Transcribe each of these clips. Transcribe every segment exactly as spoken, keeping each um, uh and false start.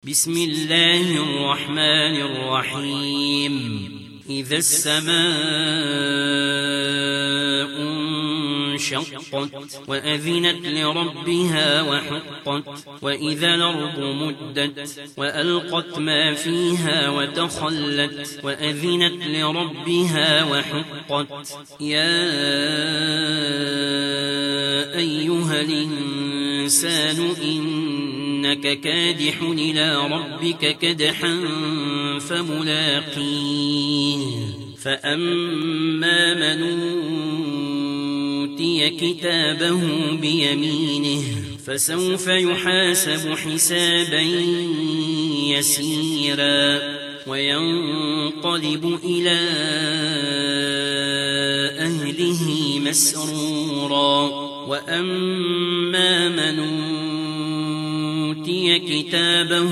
بسم الله الرحمن الرحيم إذا السماء انشقت وأذنت لربها وحقت وإذا الأرض مدت وألقت ما فيها وتخلت وأذنت لربها وحقت يا أيها الإنسان إنك كادح إلى ربك كدحا فملاقيه فأما من أوتي كتابه بيمينه فسوف يحاسب حسابا يسيرا وينقلب إلى أهله مسرورا وأما من أوتي كتابه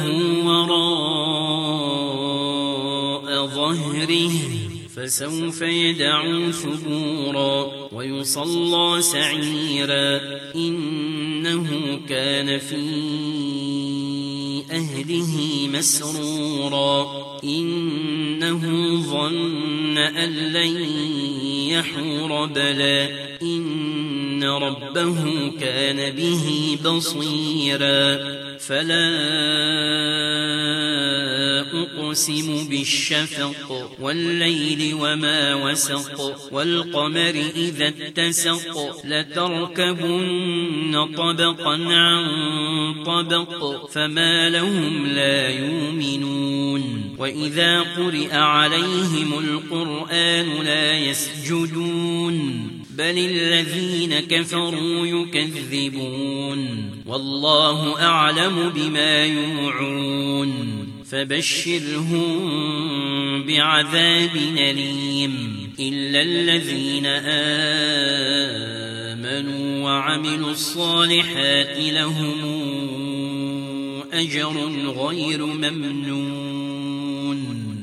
وراء ظهره فسوف يدعو ثبورا ويصلى سعيرا إنه كان في أهله مسرورا إنه ظن أن لن يحور بلى إن ربه كان به بصيرا فلا أقسم بالشفق والليل وما وسق والقمر إذا اتسق لتركبن طبقا عن طبق فما لهم لا يؤمنون وإذا قرئ عليهم القرآن لا يسجدون بل الذين كفروا يكذبون والله أعلم بما يوعون فبشرهم بعذاب أليم إلا الذين آمنوا وعملوا الصالحات لهم أجر غير ممنون.